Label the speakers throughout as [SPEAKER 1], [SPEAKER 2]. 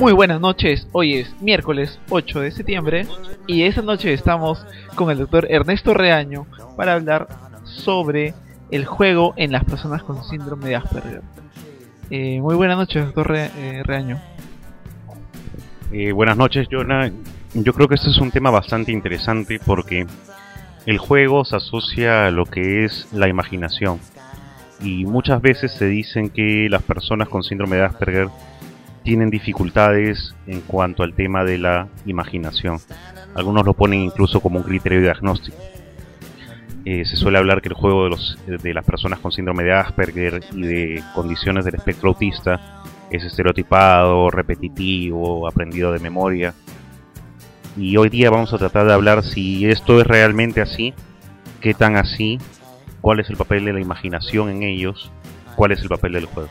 [SPEAKER 1] Muy buenas noches, hoy es miércoles 8 de septiembre y esta noche estamos con el doctor Ernesto Reaño para hablar sobre el juego en las personas con síndrome de Asperger. Muy buenas noches, doctor Reaño.
[SPEAKER 2] Buenas noches, Jonah. Yo creo que este es un tema bastante interesante porque el juego se asocia a lo que es la imaginación y muchas veces se dicen que las personas con síndrome de Asperger tienen dificultades en cuanto al tema de la imaginación. Algunos lo ponen incluso como un criterio diagnóstico. Se suele hablar que el juego de las personas con síndrome de Asperger y de condiciones del espectro autista es estereotipado, repetitivo, aprendido de memoria. Y hoy día vamos a tratar de hablar si esto es realmente así, qué tan así, cuál es el papel de la imaginación en ellos, cuál es el papel del juego.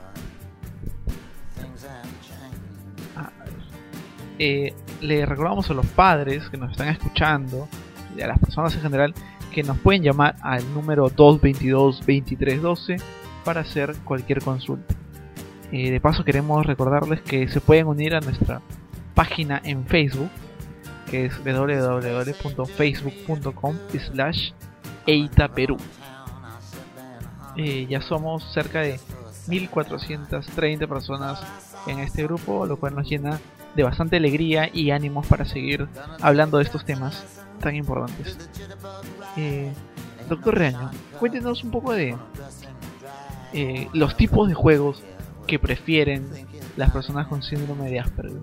[SPEAKER 1] Le recordamos a los padres que nos están escuchando y a las personas en general que nos pueden llamar al número 222-2312 para hacer cualquier consulta. De paso queremos recordarles que se pueden unir a nuestra página en Facebook, que es www.facebook.com/eitaperú. Ya somos cerca de 1430 personas en este grupo, lo cual nos llena de bastante alegría y ánimos para seguir hablando de estos temas tan importantes. Doctor Reaño, cuéntenos un poco de los tipos de juegos que prefieren las personas con síndrome de Asperger.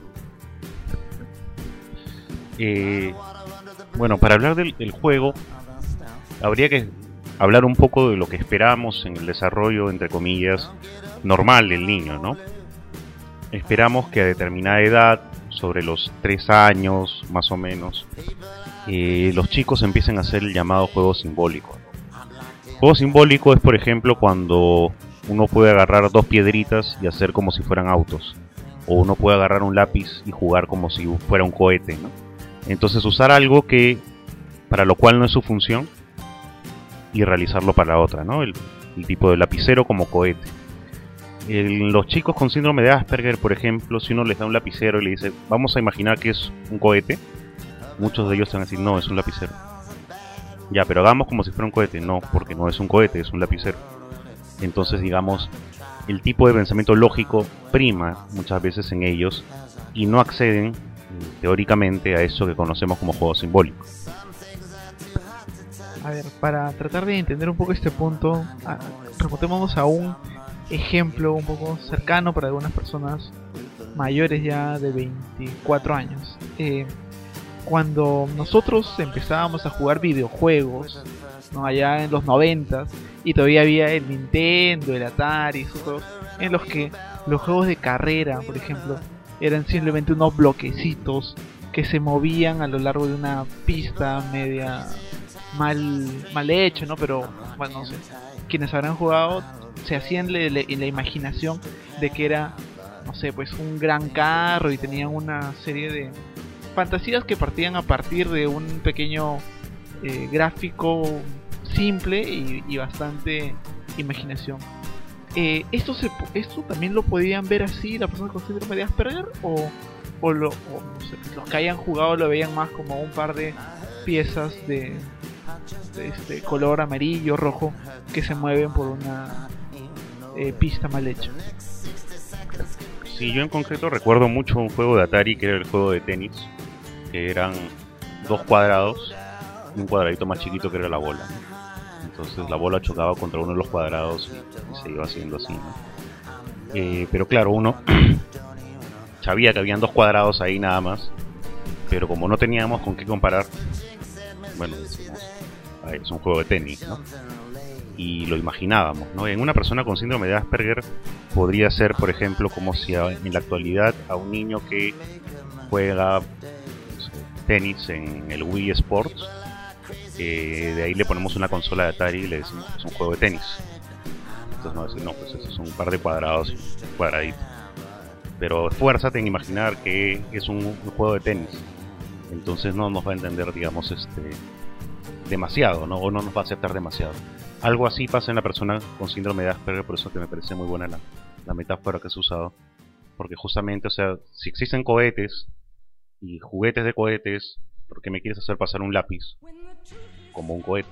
[SPEAKER 2] Bueno, para hablar del juego habría que hablar un poco de lo que esperamos en el desarrollo, entre comillas, normal del niño, ¿no? Esperamos que a determinada edad, sobre los 3 años más o menos, los chicos empiecen a hacer el llamado juego simbólico. Juego simbólico es, por ejemplo, cuando uno puede agarrar 2 piedritas y hacer como si fueran autos, o uno puede agarrar un lápiz y jugar como si fuera un cohete, ¿no? Entonces usar algo que para lo cual no es su función y realizarlo para otra, ¿no? El tipo de lapicero como cohete. Los chicos con síndrome de Asperger, por ejemplo, si uno les da un lapicero y le dice vamos a imaginar que es un cohete, muchos de ellos van a decir no, es un lapicero. Ya, pero hagamos como si fuera un cohete. No, porque no es un cohete, es un lapicero. Entonces, digamos, el tipo de pensamiento lógico prima muchas veces en ellos y no acceden teóricamente a eso que conocemos como juego simbólico.
[SPEAKER 1] A ver, para tratar de entender un poco este punto, remontémonos a un ejemplo un poco cercano para algunas personas mayores ya de 24 años. Cuando nosotros empezábamos a jugar videojuegos, ¿no? Allá en los 90s, y todavía había el Nintendo, el Atari, esos juegos en los que los juegos de carrera, por ejemplo, eran simplemente unos bloquecitos que se movían a lo largo de una pista media mal hecha, ¿no? Pero bueno, no sé, quienes habrán jugado se hacían la imaginación de que era, no sé, pues un gran carro y tenían una serie de fantasías que partían a partir de un pequeño gráfico simple y bastante imaginación. ¿Esto también lo podían ver así las personas con síndrome de Asperger o no sé, los que hayan jugado lo veían más como un par de piezas de este color amarillo, rojo que se mueven por una pista mal hecha?
[SPEAKER 2] Sí, yo en concreto recuerdo mucho un juego de Atari que era el juego de tenis, que eran 2 cuadrados y un cuadradito más chiquito que era la bola, ¿no? Entonces la bola chocaba contra uno de los cuadrados y se iba haciendo así, ¿no? Pero claro, uno sabía que habían 2 cuadrados ahí nada más, pero como no teníamos con qué comparar, bueno, decimos, a ver, es un juego de tenis, ¿no? Y lo imaginábamos, ¿no? En una persona con síndrome de Asperger podría ser, por ejemplo, como si en la actualidad a un niño que juega tenis en el Wii Sports, de ahí le ponemos una consola de Atari y le decimos que es un juego de tenis. Entonces no decir, no, pues eso es un par de cuadrados y un cuadradito. Pero esfuérzate en imaginar que es un juego de tenis. Entonces no nos va a entender, digamos, demasiado, ¿no? O no nos va a aceptar demasiado. Algo así pasa en la persona con síndrome de Asperger, por eso que me parece muy buena la metáfora que has usado. Porque justamente, o sea, si existen cohetes y juguetes de cohetes, ¿por qué me quieres hacer pasar un lápiz como un cohete?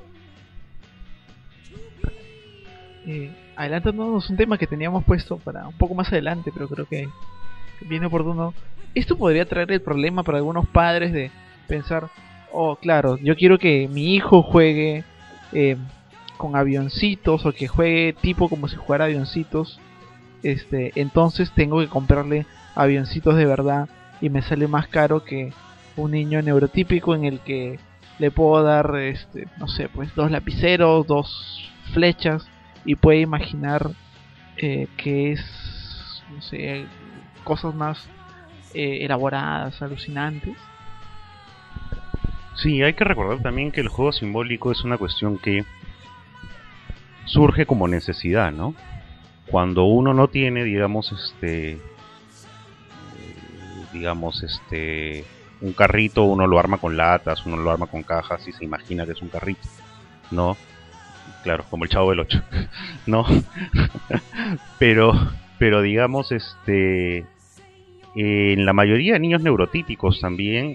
[SPEAKER 1] Adelantándonos un tema que teníamos puesto para un poco más adelante, pero creo que viene oportuno. Esto podría traer el problema para algunos padres de pensar, oh, claro, yo quiero que mi hijo juegue con avioncitos o que juegue tipo como si jugara avioncitos. Entonces tengo que comprarle avioncitos de verdad y me sale más caro que un niño neurotípico en el que le puedo dar, no sé, pues 2 lapiceros, 2 flechas y puede imaginar que es, no sé, cosas más elaboradas, alucinantes.
[SPEAKER 2] Sí, hay que recordar también que el juego simbólico es una cuestión que surge como necesidad, ¿no? Cuando uno no tiene, un carrito, uno lo arma con latas, uno lo arma con cajas y se imagina que es un carrito, ¿no? Claro, como el Chavo del 8, ¿no? pero digamos, en la mayoría de niños neurotípicos también,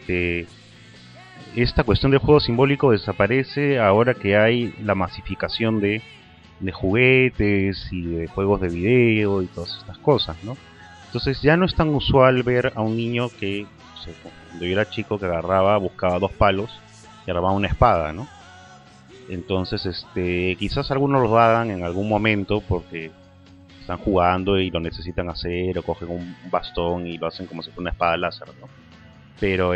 [SPEAKER 2] esta cuestión del juego simbólico desaparece ahora que hay la masificación de juguetes y de juegos de video y todas estas cosas, ¿no? Entonces ya no es tan usual ver a un niño que, o sea, cuando yo era chico, que buscaba 2 palos y armaba una espada, ¿no? Entonces, quizás algunos lo hagan en algún momento porque están jugando y lo necesitan hacer, o cogen un bastón y lo hacen como si fuera una espada láser, ¿no? Pero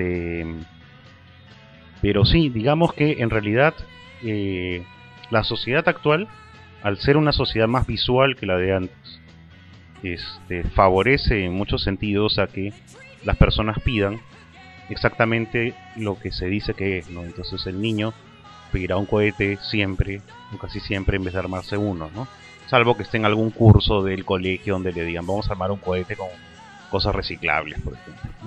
[SPEAKER 2] sí, digamos que en realidad la sociedad actual, al ser una sociedad más visual que la de antes, favorece en muchos sentidos a que las personas pidan exactamente lo que se dice que es, ¿no? Entonces el niño pedirá un cohete siempre, o casi siempre, en vez de armarse uno, ¿no? Salvo que esté en algún curso del colegio donde le digan, vamos a armar un cohete con cosas reciclables, por ejemplo, ¿no?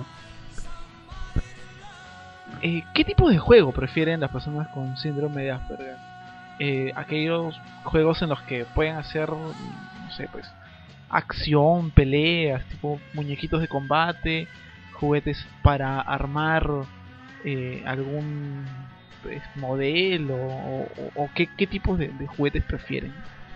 [SPEAKER 1] ¿Qué tipo de juego prefieren las personas con síndrome de Asperger? Aquellos juegos en los que pueden hacer, no sé, pues, acción, peleas, tipo muñequitos de combate, juguetes para armar algún pues, modelo, o qué tipos de juguetes prefieren.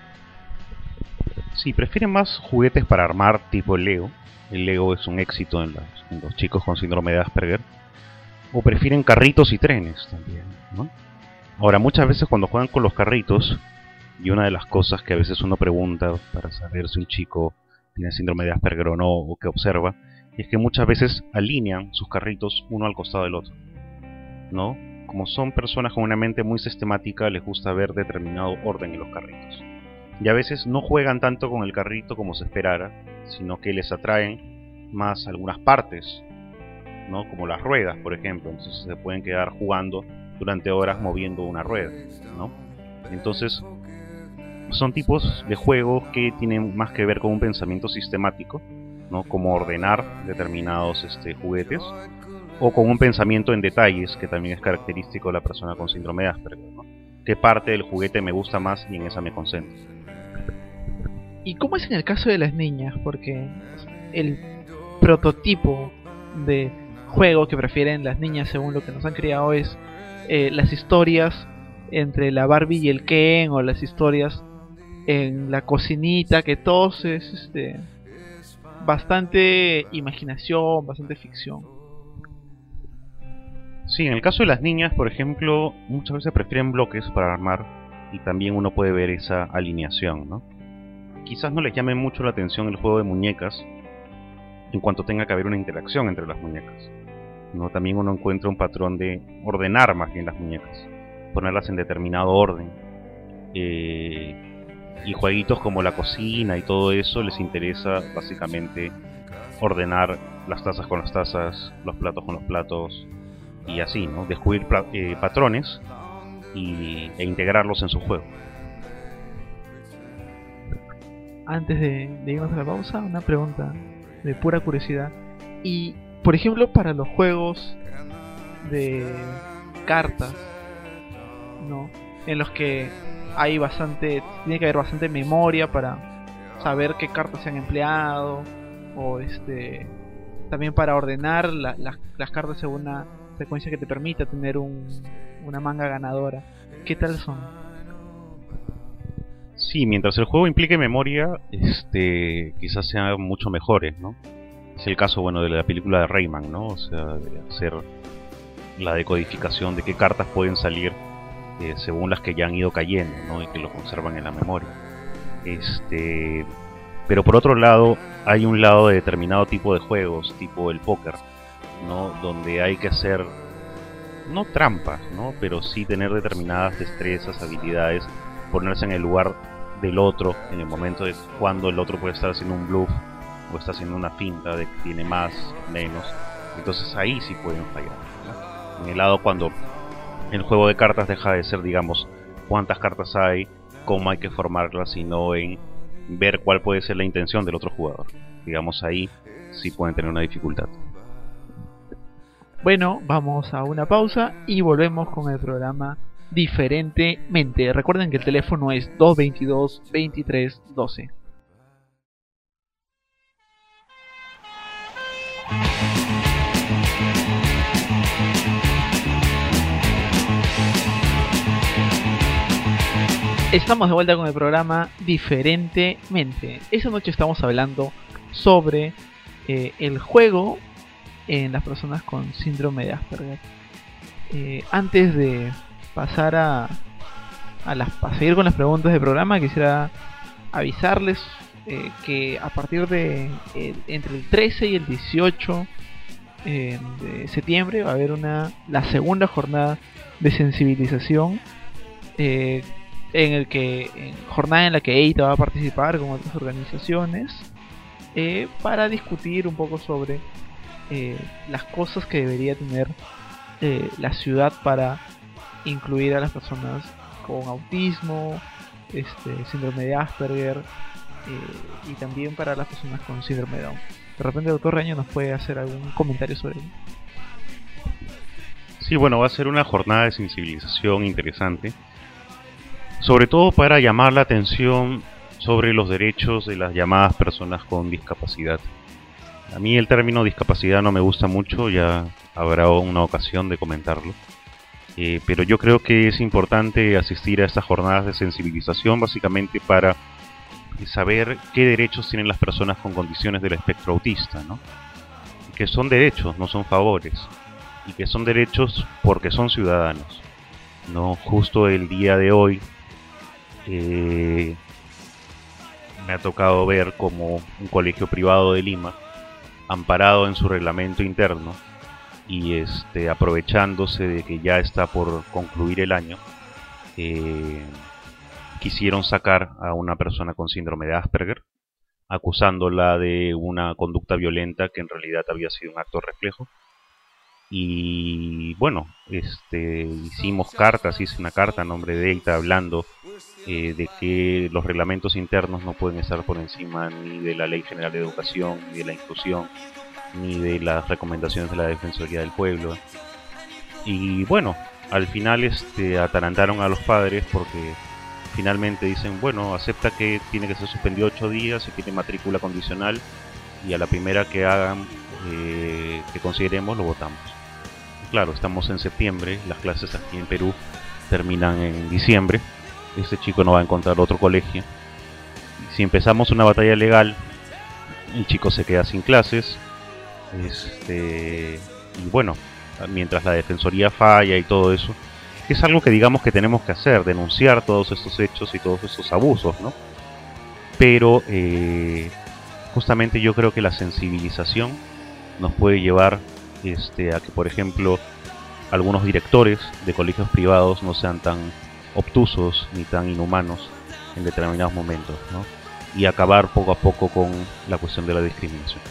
[SPEAKER 2] Sí, prefieren más juguetes para armar tipo Lego. El Lego es un éxito en los chicos con síndrome de Asperger. O prefieren carritos y trenes también, ¿no? Ahora, muchas veces cuando juegan con los carritos, y una de las cosas que a veces uno pregunta para saber si un chico tiene síndrome de Asperger o no, o que observa, es que muchas veces alinean sus carritos uno al costado del otro, ¿no? Como son personas con una mente muy sistemática, les gusta ver determinado orden en los carritos. Y a veces no juegan tanto con el carrito como se esperara, sino que les atraen más algunas partes, ¿no? Como las ruedas, por ejemplo. Entonces se pueden quedar jugando durante horas moviendo una rueda, ¿no? Entonces son tipos de juegos que tienen más que ver con un pensamiento sistemático, ¿no? Como ordenar determinados juguetes, o con un pensamiento en detalles, que también es característico de la persona con síndrome de Asperger, ¿no? ¿Qué parte del juguete me gusta más y en esa me concentro?
[SPEAKER 1] ¿Y cómo es en el caso de las niñas? Porque el prototipo de juego que prefieren las niñas, según lo que nos han criado, es las historias entre la Barbie y el Ken, o las historias en la cocinita, que todo es bastante imaginación, bastante ficción.
[SPEAKER 2] Sí, en el caso de las niñas, por ejemplo, muchas veces prefieren bloques para armar, y también uno puede ver esa alineación, ¿no? Quizás no les llame mucho la atención el juego de muñecas, en cuanto tenga que haber una interacción entre las muñecas, ¿no? También uno encuentra un patrón de ordenar más bien las muñecas, ponerlas en determinado orden, y jueguitos como la cocina y todo eso les interesa básicamente ordenar las tazas con las tazas, los platos con los platos, y así, ¿no? Descubrir patrones e integrarlos en su juego.
[SPEAKER 1] Antes de irnos a la pausa, una pregunta de pura curiosidad. Y, por ejemplo, para los juegos de cartas, ¿no? En los que tiene que haber bastante memoria para saber qué cartas se han empleado, o también para ordenar las cartas según una secuencia que te permita tener una manga ganadora. ¿Qué tal son?
[SPEAKER 2] Sí, mientras el juego implique memoria, quizás sean mucho mejores, ¿no? Es el caso, bueno, de la película de Rayman, ¿no? O sea, de hacer la decodificación de qué cartas pueden salir según las que ya han ido cayendo, ¿no? Y que lo conservan en la memoria. Pero por otro lado, hay un lado de determinado tipo de juegos, tipo el póker, ¿no? Donde hay que hacer, no trampas, ¿no? Pero sí tener determinadas destrezas, habilidades, ponerse en el lugar del otro, en el momento de cuando el otro puede estar haciendo un bluff o está haciendo una finta de que tiene más, menos. Entonces ahí sí pueden fallar, ¿no? En el lado cuando el juego de cartas deja de ser, digamos, cuántas cartas hay, cómo hay que formarlas, sino en ver cuál puede ser la intención del otro jugador. Digamos, ahí sí pueden tener una dificultad.
[SPEAKER 1] Bueno, vamos a una pausa y volvemos con el programa Diferentemente. Recuerden que el teléfono es 222-2312. Estamos de vuelta con el programa Diferentemente. Esta noche estamos hablando sobre el juego en las personas con síndrome de Asperger. Antes de pasar a seguir con las preguntas del programa, quisiera avisarles que a partir de entre el 13 y el 18 de septiembre va a haber la segunda jornada de sensibilización, jornada en la que EITA va a participar con otras organizaciones para discutir un poco sobre las cosas que debería tener la ciudad para incluir a las personas con autismo, síndrome de Asperger, y también para las personas con síndrome de Down. De repente el doctor Reaño nos puede hacer algún comentario sobre ello.
[SPEAKER 2] Sí, bueno, va a ser una jornada de sensibilización interesante, sobre todo para llamar la atención sobre los derechos de las llamadas personas con discapacidad. A mí el término discapacidad no me gusta mucho, ya habrá una ocasión de comentarlo. Pero yo creo que es importante asistir a estas jornadas de sensibilización básicamente para saber qué derechos tienen las personas con condiciones del espectro autista, ¿no? Que son derechos, no son favores, y que son derechos porque son ciudadanos, ¿no? Justo el día de hoy me ha tocado ver como un colegio privado de Lima, amparado en su reglamento interno y aprovechándose de que ya está por concluir el año, quisieron sacar a una persona con síndrome de Asperger, acusándola de una conducta violenta que en realidad había sido un acto reflejo. Y bueno, hicimos cartas, hice una carta a nombre de EITA hablando de que los reglamentos internos no pueden estar por encima ni de la Ley General de Educación, ni de la inclusión, ni de las recomendaciones de la Defensoría del Pueblo. Y bueno, al final atarantaron a los padres porque finalmente dicen, bueno, acepta que tiene que ser suspendido 8 días, se tiene matrícula condicional y a la primera que hagan, que consideremos, lo votamos. Claro, estamos en septiembre, las clases aquí en Perú terminan en diciembre, este chico no va a encontrar otro colegio. Si empezamos una batalla legal, el chico se queda sin clases, y bueno, mientras la defensoría falla y todo eso, es algo que digamos que tenemos que hacer, denunciar todos estos hechos y todos estos abusos, ¿no? Pero justamente yo creo que la sensibilización nos puede llevar a que, por ejemplo, algunos directores de colegios privados no sean tan obtusos ni tan inhumanos en determinados momentos, ¿no? Y acabar poco a poco con la cuestión de la discriminación.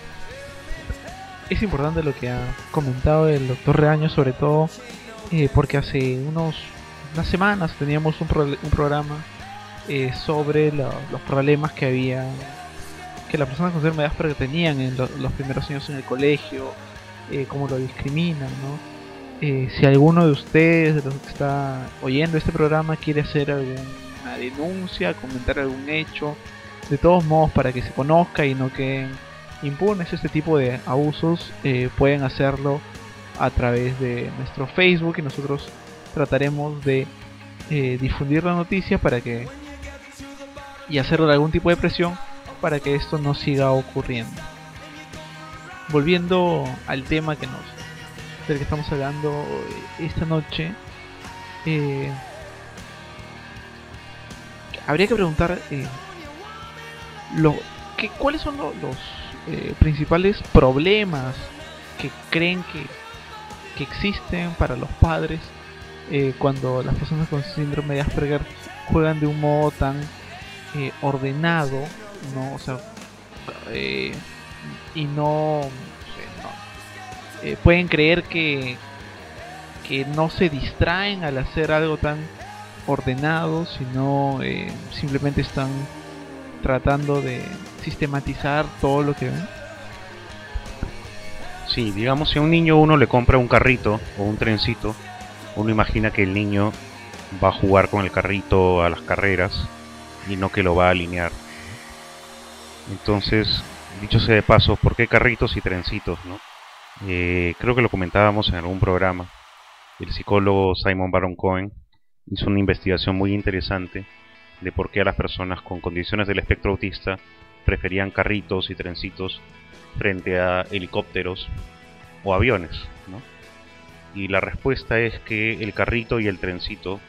[SPEAKER 1] Es importante lo que ha comentado el doctor Reaño, sobre todo porque hace unas semanas teníamos un programa sobre los problemas que las personas con síndrome de Asperger tenían en los primeros años en el colegio, cómo lo discriminan, ¿no? Si alguno de ustedes, de los que está oyendo este programa, quiere hacer alguna denuncia, comentar algún hecho, de todos modos, para que se conozca y no queden impunes este tipo de abusos, pueden hacerlo a través de nuestro Facebook, y nosotros trataremos de difundir la noticia para que y hacerle algún tipo de presión para que esto no siga ocurriendo. Volviendo al tema del que estamos hablando esta noche, habría que preguntar cuáles son los principales problemas que creen que existen para los padres cuando las personas con síndrome de Asperger juegan de un modo tan ordenado, ¿no? O sea, y no, pueden creer que no se distraen al hacer algo tan ordenado, sino simplemente están tratando de sistematizar todo lo que ven.
[SPEAKER 2] Sí, digamos, si a un niño uno le compra un carrito o un trencito, uno imagina que el niño va a jugar con el carrito a las carreras y no que lo va a alinear. Entonces, dicho sea de paso, ¿por qué carritos y trencitos, no? Creo que lo comentábamos en algún programa. El psicólogo Simon Baron Cohen hizo una investigación muy interesante de por qué a las personas con condiciones del espectro autista preferían carritos y trencitos frente a helicópteros o aviones, ¿no? Y la respuesta es que el carrito y el trencito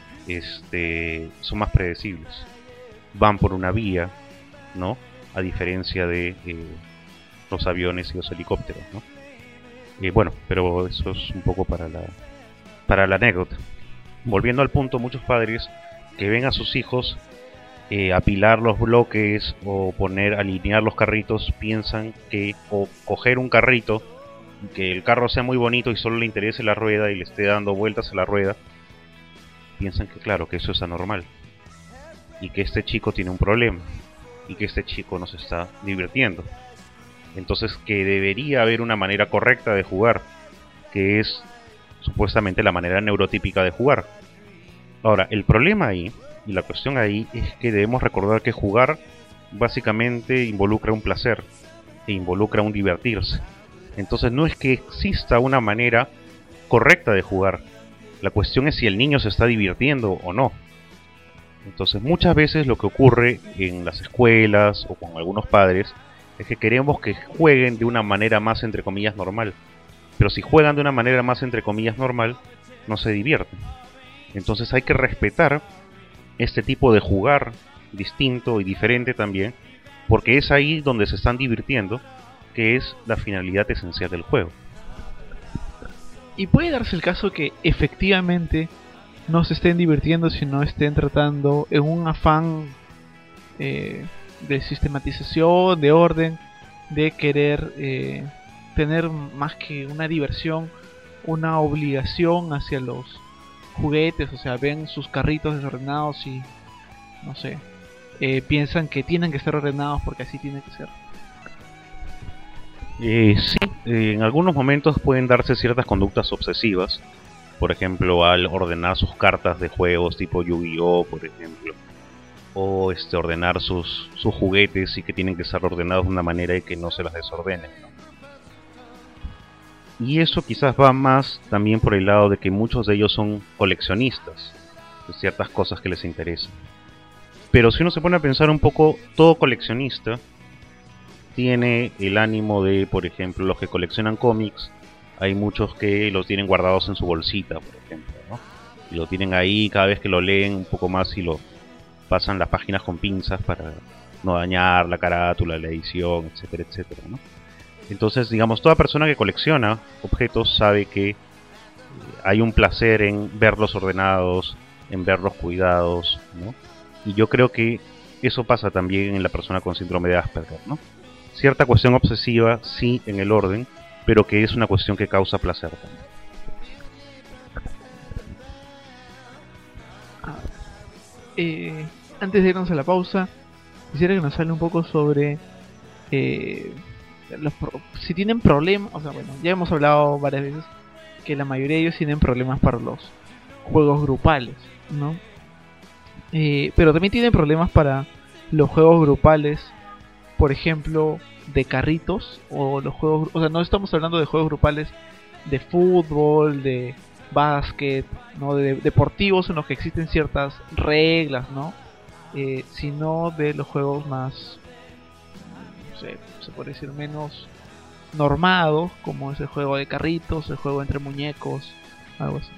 [SPEAKER 2] son más predecibles. Van por una vía, ¿no? A diferencia de los aviones y los helicópteros, ¿no? Bueno, pero eso es un poco para la anécdota. Volviendo al punto, muchos padres que ven a sus hijos apilar los bloques o alinear los carritos piensan que, o coger un carrito, que el carro sea muy bonito y solo le interese la rueda y le esté dando vueltas a la rueda, piensan que claro, que eso es anormal y que este chico tiene un problema y que este chico no se está divirtiendo. Entonces que debería haber una manera correcta de jugar, que es supuestamente la manera neurotípica de jugar. Ahora, el problema ahí, y la cuestión ahí, es que debemos recordar que jugar básicamente involucra un placer, e involucra un divertirse. Entonces no es que exista una manera correcta de jugar, la cuestión es si el niño se está divirtiendo o no. Entonces muchas veces lo que ocurre en las escuelas o con algunos padres es que queremos que jueguen de una manera más entre comillas normal. Pero si juegan de una manera más entre comillas normal, no se divierten. Entonces hay que respetar este tipo de jugar distinto y diferente también, porque es ahí donde se están divirtiendo, que es la finalidad esencial del juego.
[SPEAKER 1] Y puede darse el caso que efectivamente no se estén divirtiendo, sino estén tratando en un afán de sistematización, de orden, de querer tener más que una diversión, una obligación hacia los juguetes. O sea, ven sus carritos desordenados y no sé, piensan que tienen que estar ordenados porque así tiene que ser.
[SPEAKER 2] Sí, en algunos momentos pueden darse ciertas conductas obsesivas, por ejemplo al ordenar sus cartas de juegos tipo Yu-Gi-Oh, por ejemplo, o ordenar sus juguetes y que tienen que estar ordenados de una manera y que no se las desordenen, ¿no? Y eso quizás va más también por el lado de que muchos de ellos son coleccionistas de ciertas cosas que les interesan. Pero si uno se pone a pensar un poco, todo coleccionista tiene el ánimo de, por ejemplo, los que coleccionan cómics, hay muchos que los tienen guardados en su bolsita, por ejemplo, ¿no? Y lo tienen ahí, cada vez que lo leen un poco más y lo pasan las páginas con pinzas para no dañar la carátula, la edición, etcétera, etcétera, ¿no? Entonces, digamos, toda persona que colecciona objetos sabe que hay un placer en verlos ordenados, en verlos cuidados, ¿no? Y yo creo que eso pasa también en la persona con síndrome de Asperger, ¿no? Cierta cuestión obsesiva, sí, en el orden, pero que es una cuestión que causa placer también.
[SPEAKER 1] Antes de irnos a la pausa, quisiera que nos hable un poco sobre si tienen problemas. O sea, bueno, ya hemos hablado varias veces que la mayoría de ellos tienen problemas para los juegos grupales, ¿no? Pero también tienen problemas para los juegos grupales, por ejemplo, de carritos o los juegos, o sea, no estamos hablando de juegos grupales de fútbol, de básquet, ¿no? De deportivos en los que existen ciertas reglas, ¿no? Sino de los juegos más, no sé, se puede decir menos normados, como es el juego de carritos, el juego entre muñecos, algo así.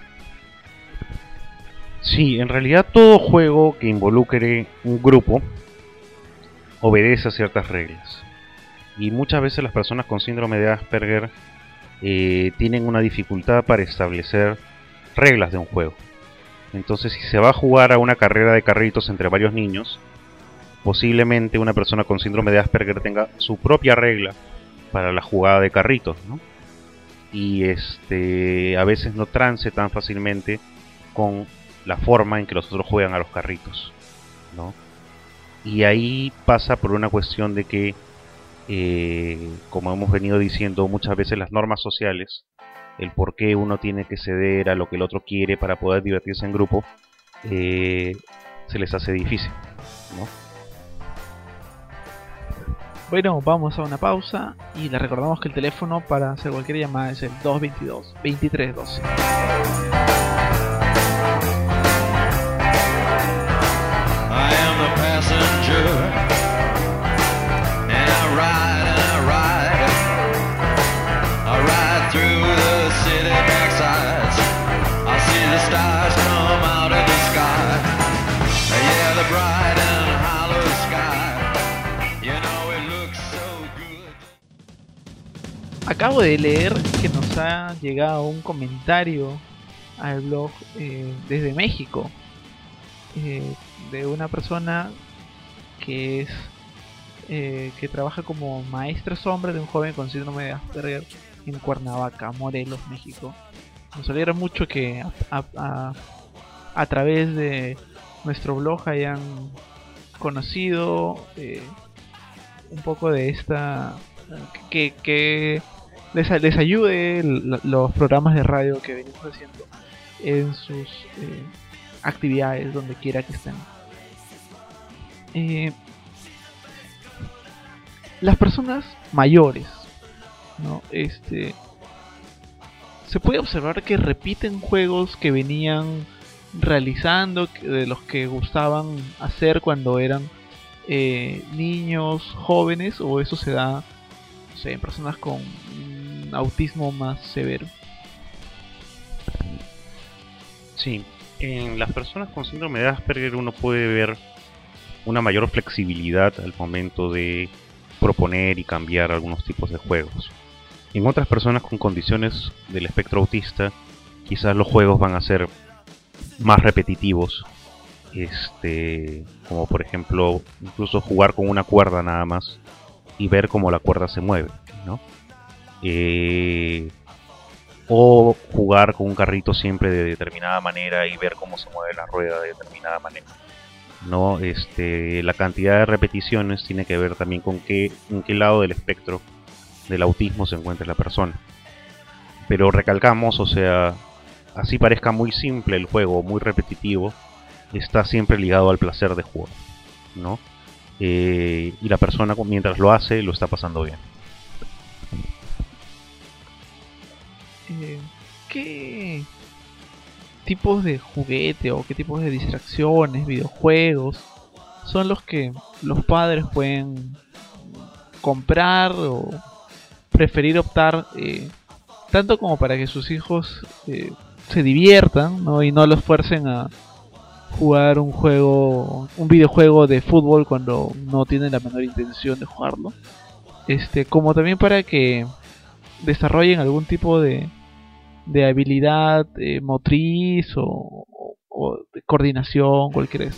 [SPEAKER 2] Sí, en realidad todo juego que involucre un grupo obedece a ciertas reglas. Y muchas veces las personas con síndrome de Asperger tienen una dificultad para establecer reglas de un juego. Entonces, si se va a jugar a una carrera de carritos entre varios niños, posiblemente una persona con síndrome de Asperger tenga su propia regla para la jugada de carritos, ¿no? Y a veces no trance tan fácilmente con la forma en que los otros juegan a los carritos, ¿no? Y ahí pasa por una cuestión de que, como hemos venido diciendo muchas veces, las normas sociales, el por qué uno tiene que ceder a lo que el otro quiere para poder divertirse en grupo, se les hace difícil, ¿no?
[SPEAKER 1] Bueno, vamos a una pausa y les recordamos que el teléfono para hacer cualquier llamada es el 222-2312.
[SPEAKER 3] I am the passenger, and I ride through the city backsides. I see the stars come out of the sky, yeah, the bright and hollow sky, you know it looks so good.
[SPEAKER 1] Acabo de leer que nos ha llegado un comentario al blog desde México. De una persona que es que trabaja como maestra sombra de un joven con síndrome de Asperger en Cuernavaca, Morelos, México. Nos alegra mucho que a través de nuestro blog hayan conocido un poco de esta, que les ayude los programas de radio que venimos haciendo en sus actividades donde quiera que estén. Las personas mayores, ¿no? Se puede observar que repiten juegos que venían realizando, de los que gustaban hacer cuando eran niños, jóvenes, o eso se da, no sé, en personas con un autismo más severo.
[SPEAKER 2] Sí, en las personas con síndrome de Asperger uno puede ver una mayor flexibilidad al momento de proponer y cambiar algunos tipos de juegos. En otras personas con condiciones del espectro autista, quizás los juegos van a ser más repetitivos, como por ejemplo incluso jugar con una cuerda nada más y ver cómo la cuerda se mueve, ¿no? O jugar con un carrito siempre de determinada manera y ver cómo se mueve la rueda de determinada manera, ¿no? La cantidad de repeticiones tiene que ver también con en qué lado del espectro del autismo se encuentra la persona. Pero recalcamos, o sea, así parezca muy simple el juego, muy repetitivo, está siempre ligado al placer de jugar, ¿no? Y la persona mientras lo hace lo está pasando bien.
[SPEAKER 1] ¿Qué tipos de juguete o qué tipos de distracciones, videojuegos son los que los padres pueden comprar o preferir optar, tanto como para que sus hijos se diviertan, ¿no? Y no los fuercen a jugar un videojuego de fútbol cuando no tienen la menor intención de jugarlo, como también para que desarrollen algún tipo de habilidad motriz o de coordinación, cualquiera de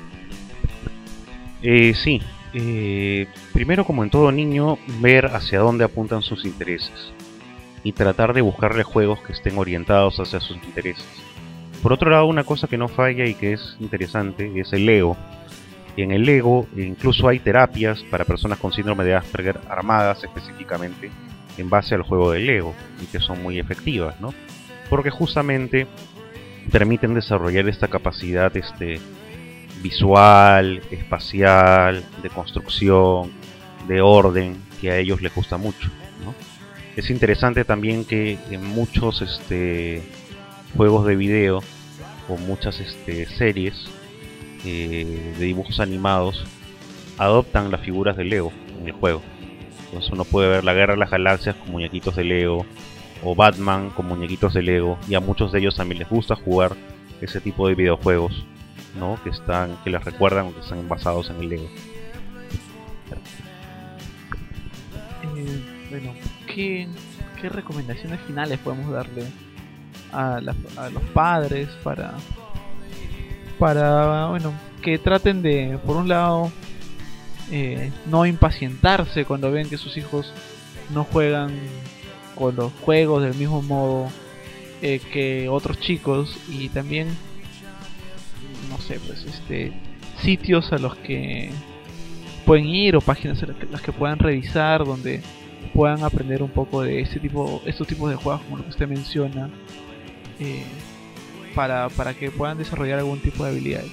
[SPEAKER 1] estos.
[SPEAKER 2] Sí, primero, como en todo niño, ver hacia dónde apuntan sus intereses y tratar de buscarle juegos que estén orientados hacia sus intereses. Por otro lado, una cosa que no falla y que es interesante es el Lego. En el Lego incluso hay terapias para personas con síndrome de Asperger armadas específicamente en base al juego del Lego, y que son muy efectivas, ¿no? Porque justamente permiten desarrollar esta capacidad visual, espacial, de construcción, de orden, que a ellos les gusta mucho, ¿no? Es interesante también que en muchos juegos de video o muchas series de dibujos animados adoptan las figuras de Lego en el juego. Entonces uno puede ver la Guerra de las Galaxias con muñequitos de Lego, o Batman con muñequitos de Lego, y a muchos de ellos también les gusta jugar ese tipo de videojuegos, ¿no? Que les recuerdan o que están basados en el Lego.
[SPEAKER 1] Bueno, ¿qué recomendaciones finales podemos darle a los padres para bueno, que traten de, por un lado, no impacientarse cuando ven que sus hijos no juegan con los juegos del mismo modo que otros chicos, y también, no sé, pues sitios a los que pueden ir o páginas a las que puedan revisar, donde puedan aprender un poco de estos tipos de juegos como lo que usted menciona, para que puedan desarrollar algún tipo de habilidades.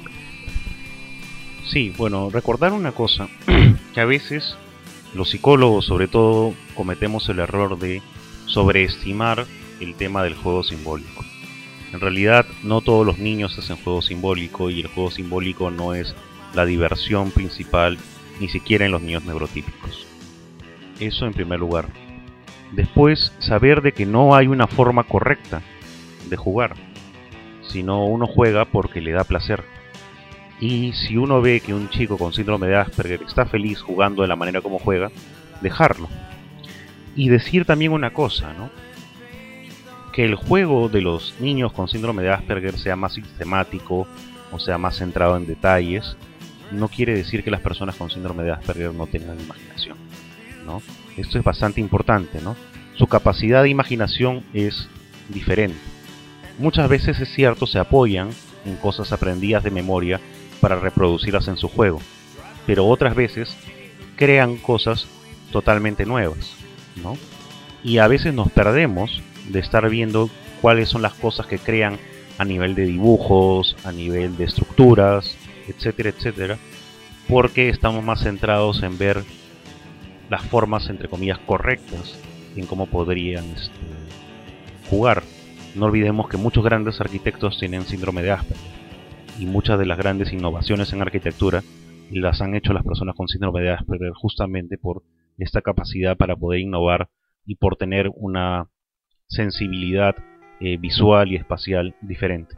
[SPEAKER 2] Sí, bueno, recordar una cosa, que a veces los psicólogos sobre todo cometemos el error de sobreestimar el tema del juego simbólico. En realidad no todos los niños hacen juego simbólico, y el juego simbólico no es la diversión principal, ni siquiera en los niños neurotípicos. Eso en primer lugar. Después, saber de que no hay una forma correcta de jugar, sino uno juega porque le da placer. Y si uno ve que un chico con síndrome de Asperger está feliz jugando de la manera como juega, dejarlo. Y decir también una cosa, ¿no? Que el juego de los niños con síndrome de Asperger sea más sistemático o sea más centrado en detalles, no quiere decir que las personas con síndrome de Asperger no tengan imaginación, ¿no? Esto es bastante importante, ¿no? Su capacidad de imaginación es diferente. Muchas veces, es cierto, se apoyan en cosas aprendidas de memoria para reproducirlas en su juego, pero otras veces crean cosas totalmente nuevas, ¿no? Y a veces nos perdemos de estar viendo cuáles son las cosas que crean a nivel de dibujos, a nivel de estructuras, etcétera, etcétera, porque estamos más centrados en ver las formas, entre comillas, correctas en cómo podrían jugar. No olvidemos que muchos grandes arquitectos tienen síndrome de Asperger, y muchas de las grandes innovaciones en arquitectura las han hecho las personas con síndrome de Asperger justamente por esta capacidad para poder innovar y por tener una sensibilidad visual y espacial diferente.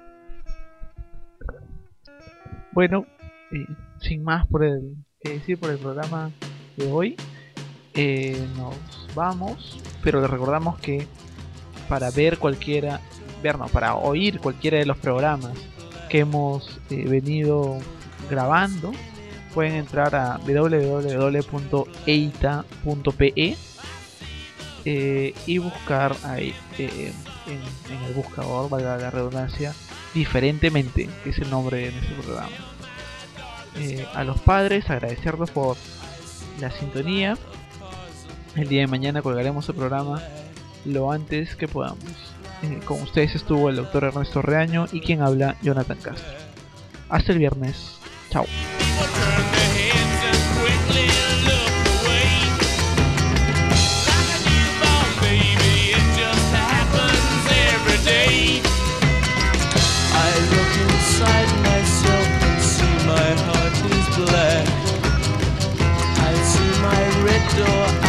[SPEAKER 1] Bueno, sin más que decir por el programa de hoy, nos vamos, pero les recordamos que para para oír cualquiera de los programas que hemos venido grabando, pueden entrar a www.eita.pe y buscar ahí en el buscador, valga la redundancia, Diferentemente, que es el nombre de nuestro programa. A los padres, agradecerlos por la sintonía. El día de mañana colgaremos el programa lo antes que podamos. Con ustedes estuvo el doctor Ernesto Reaño y quien habla, Jonathan Castro. Hasta el viernes. Chao.
[SPEAKER 4] Door